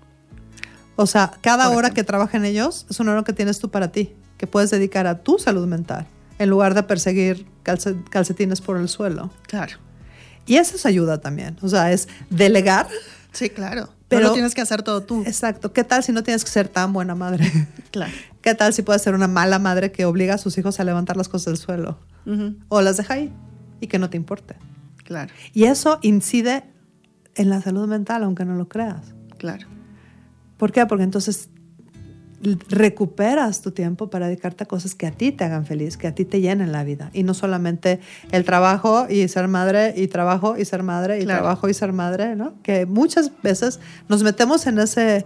O sea, cada hora que trabajen ellos es una hora que tienes tú para ti, que puedes dedicar a tu salud mental, en lugar de perseguir calcetines por el suelo. Claro. Y eso es ayuda también. O sea, es delegar. Sí, claro. Pero no lo tienes que hacer todo tú. Exacto. ¿Qué tal si no tienes que ser tan buena madre? Claro. ¿Qué tal si puedes ser una mala madre que obliga a sus hijos a levantar las cosas del suelo? Uh-huh. O las deja ahí y que no te importe. Claro. Y eso incide en la salud mental, aunque no lo creas. Claro. ¿Por qué? Porque entonces recuperas tu tiempo para dedicarte a cosas que a ti te hagan feliz, que a ti te llenen la vida. Y no solamente el trabajo y ser madre, y trabajo y ser madre, y trabajo y ser madre, ¿no? Que muchas veces nos metemos en ese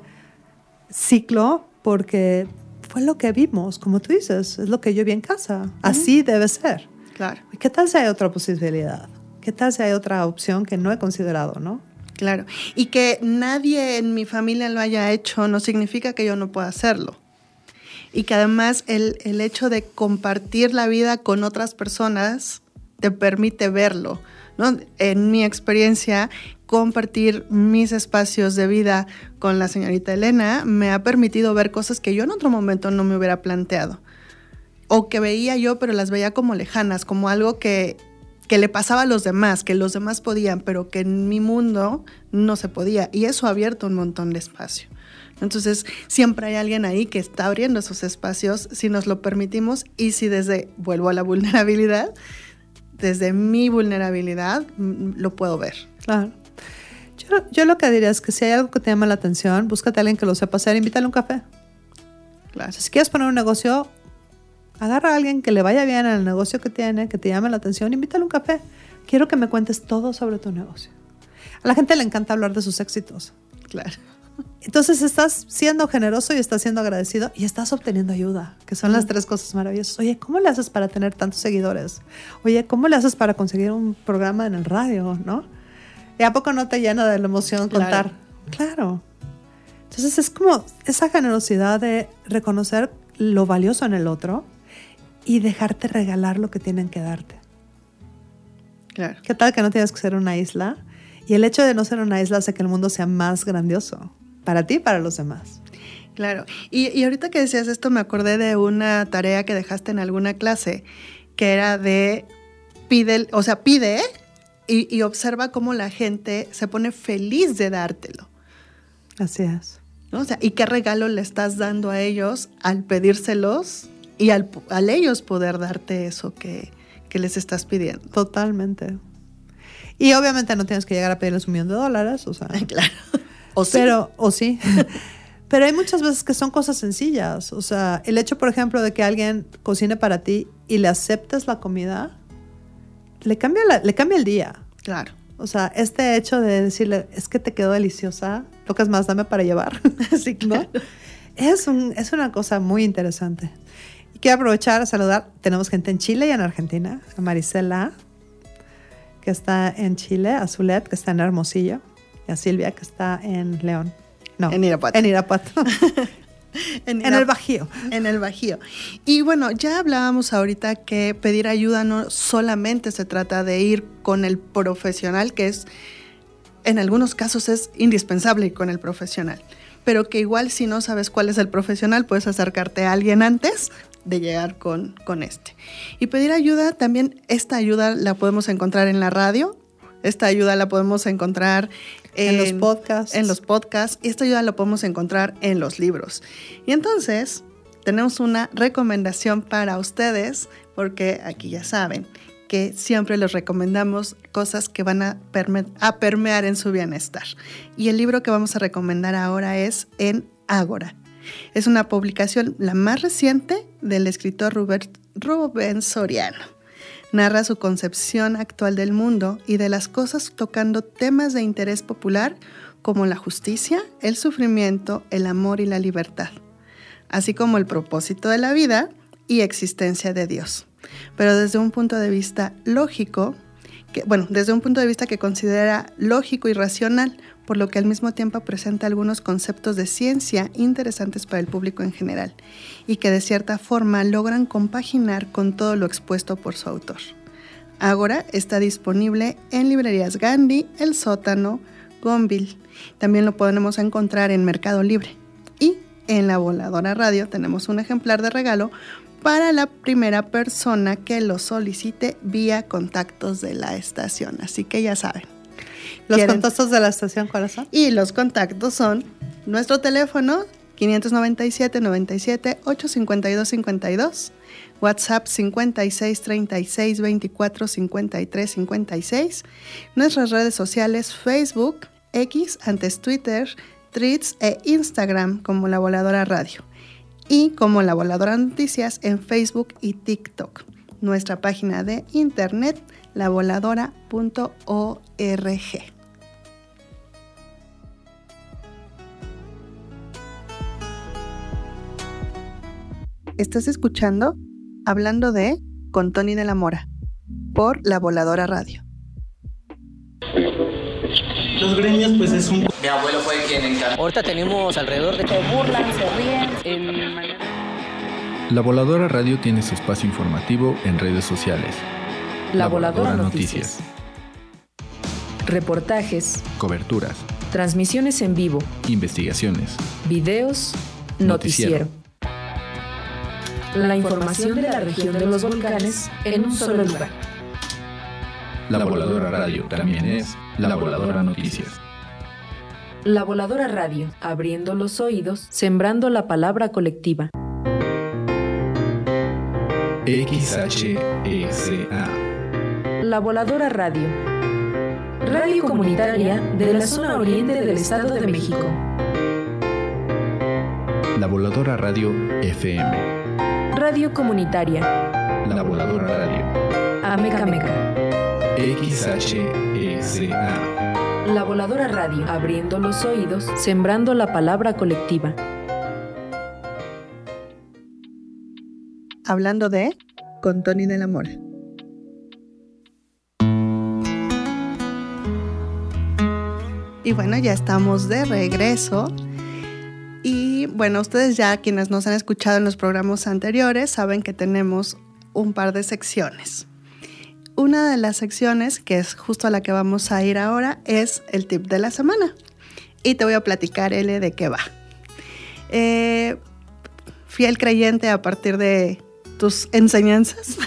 ciclo porque fue lo que vimos, como tú dices, es lo que yo vi en casa. Así debe ser. Claro. ¿Qué tal si hay otra posibilidad? ¿Qué tal si hay otra opción que no he considerado, no? Claro. Y que nadie en mi familia lo haya hecho no significa que yo no pueda hacerlo. Y que además el hecho de compartir la vida con otras personas te permite verlo, ¿no? En mi experiencia, compartir mis espacios de vida con la señorita Elena me ha permitido ver cosas que yo en otro momento no me hubiera planteado. O que veía yo, pero las veía como lejanas, como algo que le pasaba a los demás, que los demás podían, pero que en mi mundo no se podía. Y eso ha abierto un montón de espacio. Entonces, siempre hay alguien ahí que está abriendo esos espacios si nos lo permitimos y si vuelvo a la vulnerabilidad, desde mi vulnerabilidad lo puedo ver. Claro. Yo lo que diría es que si hay algo que te llama la atención, búscate a alguien que lo sepa hacer, invítale a un café. Claro. O sea, si quieres poner un negocio, agarra a alguien que le vaya bien al negocio que tiene, que te llame la atención, invítale a un café. Quiero que me cuentes todo sobre tu negocio. A la gente le encanta hablar de sus éxitos. Claro. Entonces estás siendo generoso y estás siendo agradecido y estás obteniendo ayuda, que son las tres cosas maravillosas. Oye, ¿cómo le haces para tener tantos seguidores? Oye, ¿cómo le haces para conseguir un programa en el radio, no? ¿Y a poco no te llena de la emoción contar? Claro. Entonces es como esa generosidad de reconocer lo valioso en el otro y dejarte regalar lo que tienen que darte. Claro. ¿Qué tal que no tienes que ser una isla? Y el hecho de no ser una isla hace que el mundo sea más grandioso para ti y para los demás. Claro. Y ahorita que decías esto me acordé de una tarea que dejaste en alguna clase que era de pide y observa cómo la gente se pone feliz de dártelo. Así es. ¿No? O sea, ¿y qué regalo le estás dando a ellos al pedírselos y al ellos poder darte eso que les estás pidiendo? Totalmente. Y obviamente no tienes que llegar a pedirles $1 millón, o sea. Claro. Sí. Pero hay muchas veces que son cosas sencillas. O sea, el hecho, por ejemplo, de que alguien cocine para ti y le aceptes la comida, le cambia el día. Claro. O sea, este hecho de decirle, es que te quedó deliciosa, lo que es más, dame para llevar. Sí, claro. ¿No? Es una cosa muy interesante. Y quiero aprovechar a saludar, tenemos gente en Chile y en Argentina, a Marisela, que está en Chile, a Zulet, que está en Hermosillo, y a Silvia, que está en León. No, en Irapuato. En Irapuato. En el Bajío. En el Bajío. Y bueno, ya hablábamos ahorita que pedir ayuda no solamente se trata de ir con el profesional, que es, en algunos casos es indispensable ir con el profesional, pero que igual si no sabes cuál es el profesional, puedes acercarte a alguien antes de llegar con este. Y pedir ayuda, también esta ayuda la podemos encontrar en la radio, esta ayuda la podemos encontrar en los podcasts. En los podcasts, y esta ayuda la podemos encontrar en los libros. Y entonces, tenemos una recomendación para ustedes, porque aquí ya saben que siempre les recomendamos cosas que van a permear en su bienestar. Y el libro que vamos a recomendar ahora es En Ágora. Es una publicación, la más reciente, del escritor Rubén Soriano. Narra su concepción actual del mundo y de las cosas, tocando temas de interés popular como la justicia, el sufrimiento, el amor y la libertad, así como el propósito de la vida y existencia de Dios, pero desde un punto de vista lógico, desde un punto de vista que considera lógico y racional, por lo que al mismo tiempo presenta algunos conceptos de ciencia interesantes para el público en general y que de cierta forma logran compaginar con todo lo expuesto por su autor. Ágora está disponible en librerías Gandhi, El Sótano, Gonville. También lo podemos encontrar en Mercado Libre. Y en La Voladora Radio tenemos un ejemplar de regalo para la primera persona que lo solicite vía contactos de la estación. Así que ya saben. ¿Los contactos de la estación cuáles son? Y los contactos son nuestro teléfono 597-97-852-52, WhatsApp 5636-2453-56, nuestras redes sociales Facebook, X, antes Twitter, Threads e Instagram como La Voladora Radio y como La Voladora Noticias en Facebook y TikTok. Nuestra página de internet lavoladora.org. Estás escuchando Hablando de con Tony de la Mora por La Voladora Radio. Los gremios pues es un... Mi abuelo fue quien encargó. Ahorita tenemos alrededor de... Se burlan, se ríen. La Voladora Radio tiene su espacio informativo en redes sociales. La Voladora Noticias. Reportajes, Coberturas, transmisiones en vivo, investigaciones, videos, noticiero. La información de la región de los volcanes en un solo lugar. La Voladora Radio también es La Voladora Noticias. La Voladora Radio, abriendo los oídos, sembrando la palabra colectiva. XHESA. La Voladora Radio. Radio comunitaria de la zona oriente del Estado de México. La Voladora Radio FM. Radio comunitaria. La Voladora Radio. Ameca Meca. XHESA. La Voladora Radio, abriendo los oídos, sembrando la palabra colectiva. Hablando de con Tony de la Mora. Y bueno, ya estamos de regreso. Y bueno, ustedes ya quienes nos han escuchado en los programas anteriores saben que tenemos un par de secciones. Una de las secciones, que es justo a la que vamos a ir ahora, es el tip de la semana. Y te voy a platicar, L, de qué va. Fiel creyente a partir de tus enseñanzas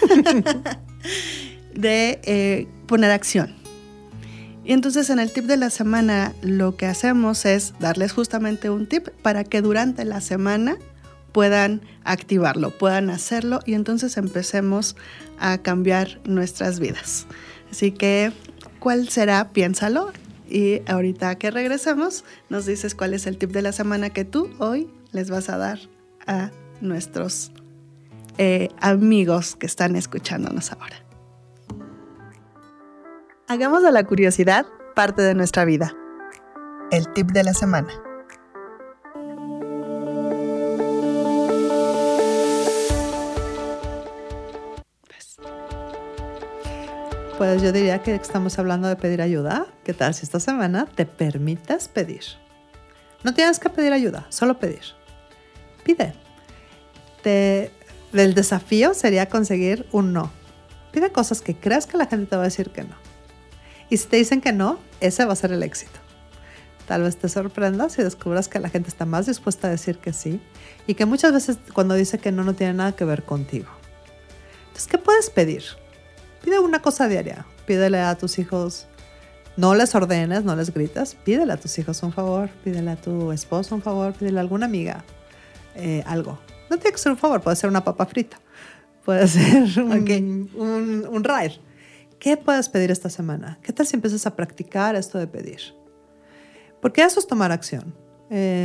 de poner acción. Y entonces en el tip de la semana lo que hacemos es darles justamente un tip para que durante la semana puedan activarlo, puedan hacerlo y entonces empecemos a cambiar nuestras vidas. Así que, ¿cuál será? Piénsalo y ahorita que regresemos nos dices cuál es el tip de la semana que tú hoy les vas a dar a nuestros amigos que están escuchándonos ahora. Hagamos de la curiosidad parte de nuestra vida. El tip de la semana. Pues yo diría que estamos hablando de pedir ayuda. ¿Qué tal si esta semana te permites pedir? No tienes que pedir ayuda, solo pedir. Pide. El desafío sería conseguir un no. Pide cosas que creas que la gente te va a decir que no. Y si te dicen que no, ese va a ser el éxito. Tal vez te sorprendas y descubras que la gente está más dispuesta a decir que sí y que muchas veces cuando dice que no, no tiene nada que ver contigo. Entonces, ¿qué puedes pedir? Pide una cosa diaria. Pídele a tus hijos, no les ordenes, no les grites. Pídele a tus hijos un favor, pídele a tu esposo un favor, pídele a alguna amiga algo. No tiene que ser un favor, puede ser una papa frita, puede ser un ride. ¿Qué puedes pedir esta semana? ¿Qué tal si empiezas a practicar esto de pedir? Porque eso es tomar acción.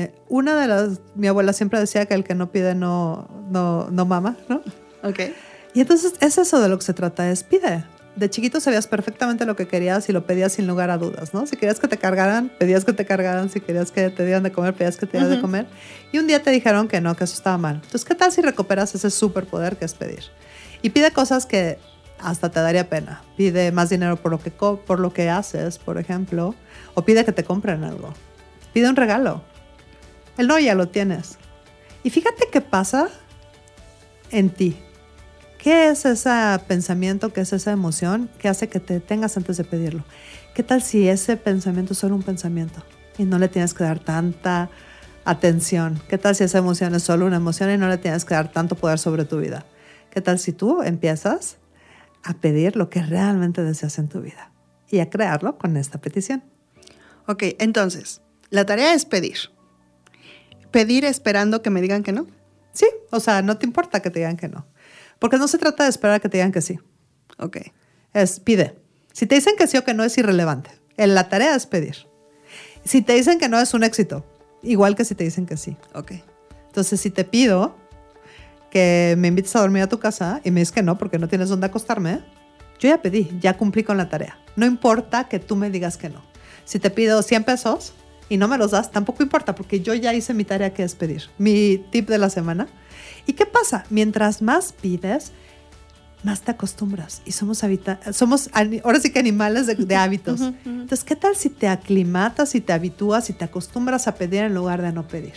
Mi abuela siempre decía que el que no pide no mama, ¿no? Okay. Y entonces es eso de lo que se trata, es pide. De chiquito sabías perfectamente lo que querías y lo pedías sin lugar a dudas, ¿no? Si querías que te cargaran, pedías que te cargaran. Si querías que te dieran de comer, pedías que te dieran de comer. Y un día te dijeron que no, que eso estaba mal. Entonces, ¿qué tal si recuperas ese superpoder que es pedir? Y pide cosas que hasta te daría pena. Pide más dinero por lo que haces, por ejemplo. O pide que te compren algo. Pide un regalo. El no ya lo tienes. Y fíjate qué pasa en ti. ¿Qué es ese pensamiento, qué es esa emoción que hace que te detengas antes de pedirlo? ¿Qué tal si ese pensamiento es solo un pensamiento y no le tienes que dar tanta atención? ¿Qué tal si esa emoción es solo una emoción y no le tienes que dar tanto poder sobre tu vida? ¿Qué tal si tú empiezas a pedir lo que realmente deseas en tu vida y a crearlo con esta petición? Ok, entonces, la tarea es pedir. ¿Pedir esperando que me digan que no? Sí, o sea, no te importa que te digan que no. Porque no se trata de esperar a que te digan que sí. Ok. Es pide. Si te dicen que sí o que no es irrelevante. La tarea es pedir. Si te dicen que no es un éxito, igual que si te dicen que sí. Ok. Entonces, si te pido que me invites a dormir a tu casa y me dices que no porque no tienes dónde acostarme, yo ya pedí, ya cumplí con la tarea. No importa que tú me digas que no. Si te pido 100 pesos y no me los das, tampoco importa porque yo ya hice mi tarea que es pedir. Mi tip de la semana. ¿Y qué pasa? Mientras más pides, más te acostumbras. Y somos ahora sí que animales de hábitos. Entonces, ¿qué tal si te aclimatas y te habitúas y te acostumbras a pedir en lugar de no pedir?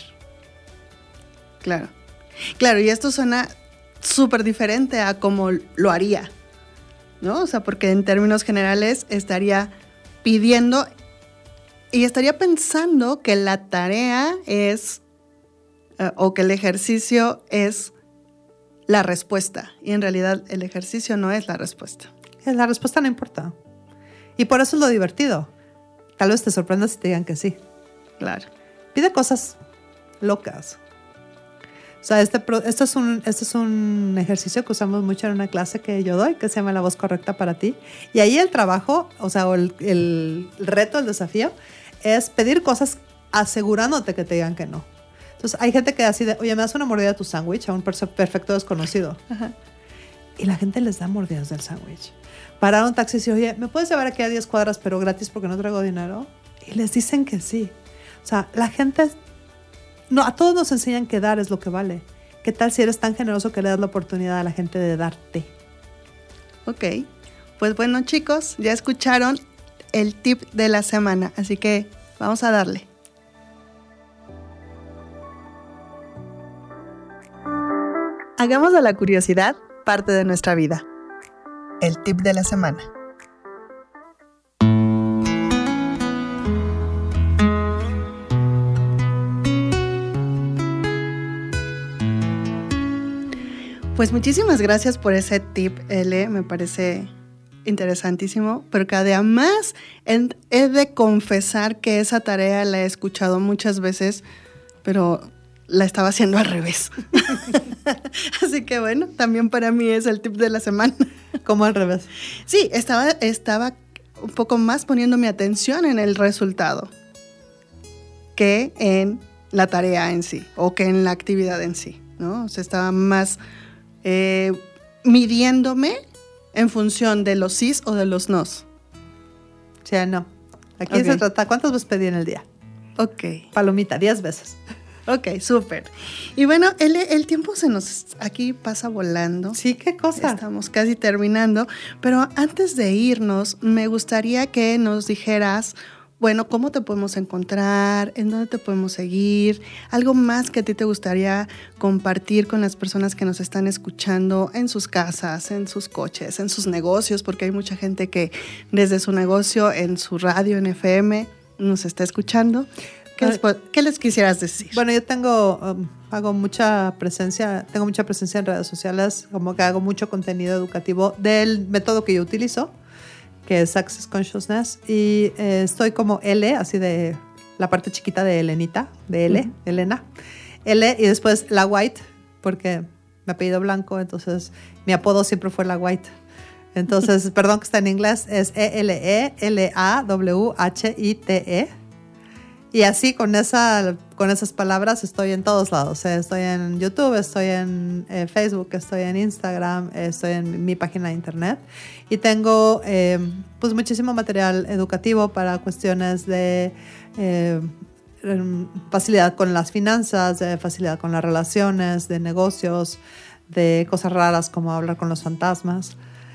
Claro. Claro, y esto suena súper diferente a como lo haría, ¿no? O sea, porque en términos generales estaría pidiendo y estaría pensando que la tarea es... o que el ejercicio es la respuesta. Y en realidad el ejercicio no es la respuesta. La respuesta no importa. Y por eso es lo divertido. Tal vez te sorprenda si te digan que sí. Claro. Pide cosas locas. O sea, este es un ejercicio que usamos mucho en una clase que yo doy, que se llama La Voz Correcta para Ti. Y ahí el trabajo, o sea, el reto, el desafío, es pedir cosas asegurándote que te digan que no. Entonces, hay gente que así de, oye, ¿me das una mordida de tu sándwich? A un perfecto desconocido. Ajá. Y la gente les da mordidas del sándwich. Parar un taxi y decir, oye, ¿me puedes llevar aquí a 10 cuadras, pero gratis porque no traigo dinero? Y les dicen que sí. O sea, la gente... No, a todos nos enseñan que dar es lo que vale. ¿Qué tal si eres tan generoso que le das la oportunidad a la gente de darte? Ok. Pues bueno, chicos, ya escucharon el tip de la semana. Así que vamos a darle. Hagamos de la curiosidad parte de nuestra vida. El tip de la semana. Pues muchísimas gracias por ese tip, L. Me parece interesantísimo, pero que además he de confesar que esa tarea la he escuchado muchas veces, pero la estaba haciendo al revés. Así que bueno, también para mí es el tip de la semana. ¿Cómo al revés? Sí, estaba un poco más poniendo mi atención en el resultado que en la tarea en sí o que en la actividad en sí, ¿no? O sea, estaba más midiéndome en función de los sís o de los nos. O sea, no. Aquí se trata, ¿cuántas veces pedí en el día? Ok. Palomita, 10 veces. Ok, súper. Y bueno, el tiempo se nos aquí pasa volando. Sí, qué cosa. Estamos casi terminando, pero antes de irnos, me gustaría que nos dijeras, bueno, ¿cómo te podemos encontrar? ¿En dónde te podemos seguir? ¿Algo más que a ti te gustaría compartir con las personas que nos están escuchando en sus casas, en sus coches, en sus negocios? Porque hay mucha gente que desde su negocio, en su radio, en FM, nos está escuchando. ¿Qué les quisieras decir? Bueno, yo tengo mucha presencia en redes sociales, como que hago mucho contenido educativo del método que yo utilizo, que es Access Consciousness, y estoy como L, así de la parte chiquita de Elenita, de L, Elena, L, y después la White, porque me apellido Blanco, entonces mi apodo siempre fue la White. Entonces, perdón que está en inglés, es ELELAWHITE. Y así con esas palabras estoy en todos lados. Estoy en YouTube, estoy en Facebook, estoy en Instagram, estoy en mi página de internet. Y tengo pues muchísimo material educativo para cuestiones de facilidad con las finanzas, de facilidad con las relaciones, de negocios, de cosas raras como hablar con los fantasmas.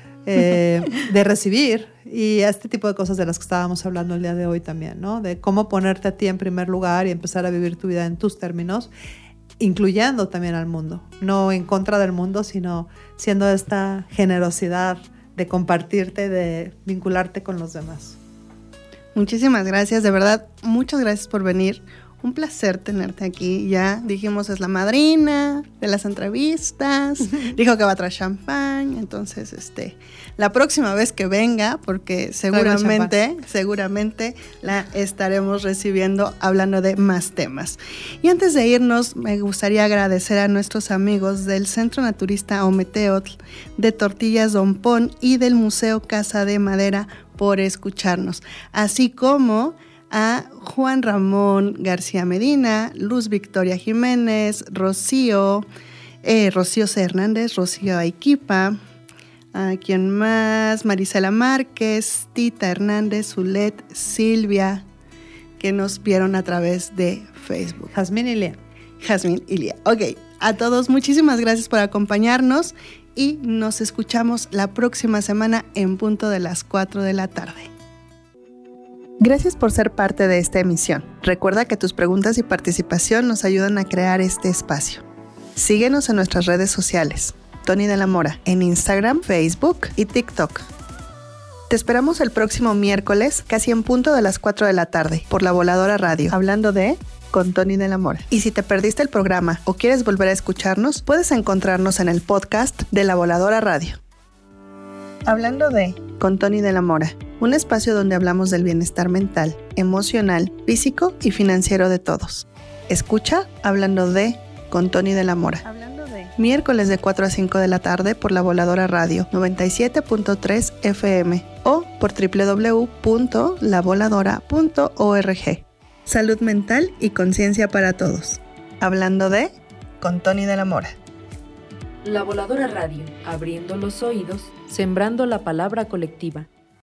De recibir y este tipo de cosas de las que estábamos hablando el día de hoy también, ¿no? De cómo ponerte a ti en primer lugar y empezar a vivir tu vida en tus términos, incluyendo también al mundo, no en contra del mundo, sino siendo esta generosidad de compartirte, de vincularte con los demás. Muchísimas gracias, de verdad, muchas gracias por venir. Un placer tenerte aquí. Ya dijimos, es la madrina de las entrevistas. Dijo que va a traer champán. Entonces, la próxima vez que venga, porque seguramente la estaremos recibiendo hablando de más temas. Y antes de irnos, me gustaría agradecer a nuestros amigos del Centro Naturista Ometeotl, de Tortillas Don Pon y del Museo Casa de Madera por escucharnos, así como a Juan Ramón García Medina, Luz Victoria Jiménez, Rocío C. Hernández, Rocío Aiquipa, ¿a quién más? Marisela Márquez, Tita Hernández, Zulet, Silvia, que nos vieron a través de Facebook. Jazmín y Lía. Ok, a todos muchísimas gracias por acompañarnos y nos escuchamos la próxima semana en punto de las 4 de la tarde. Gracias por ser parte de esta emisión. Recuerda que tus preguntas y participación nos ayudan a crear este espacio. Síguenos en nuestras redes sociales. Tony de la Mora, en Instagram, Facebook y TikTok. Te esperamos el próximo miércoles, casi en punto de las 4 de la tarde, por La Voladora Radio, hablando de con Tony de la Mora. Y si te perdiste el programa o quieres volver a escucharnos, puedes encontrarnos en el podcast de La Voladora Radio. Hablando de con Tony de la Mora, un espacio donde hablamos del bienestar mental, emocional, físico y financiero de todos. Escucha Hablando de con Tony de la Mora. Miércoles de 4 a 5 de la tarde por La Voladora Radio 97.3 FM o por www.lavoladora.org. Salud mental y conciencia para todos. Hablando de con Tony de la Mora. La Voladora Radio, abriendo los oídos, sembrando la palabra colectiva.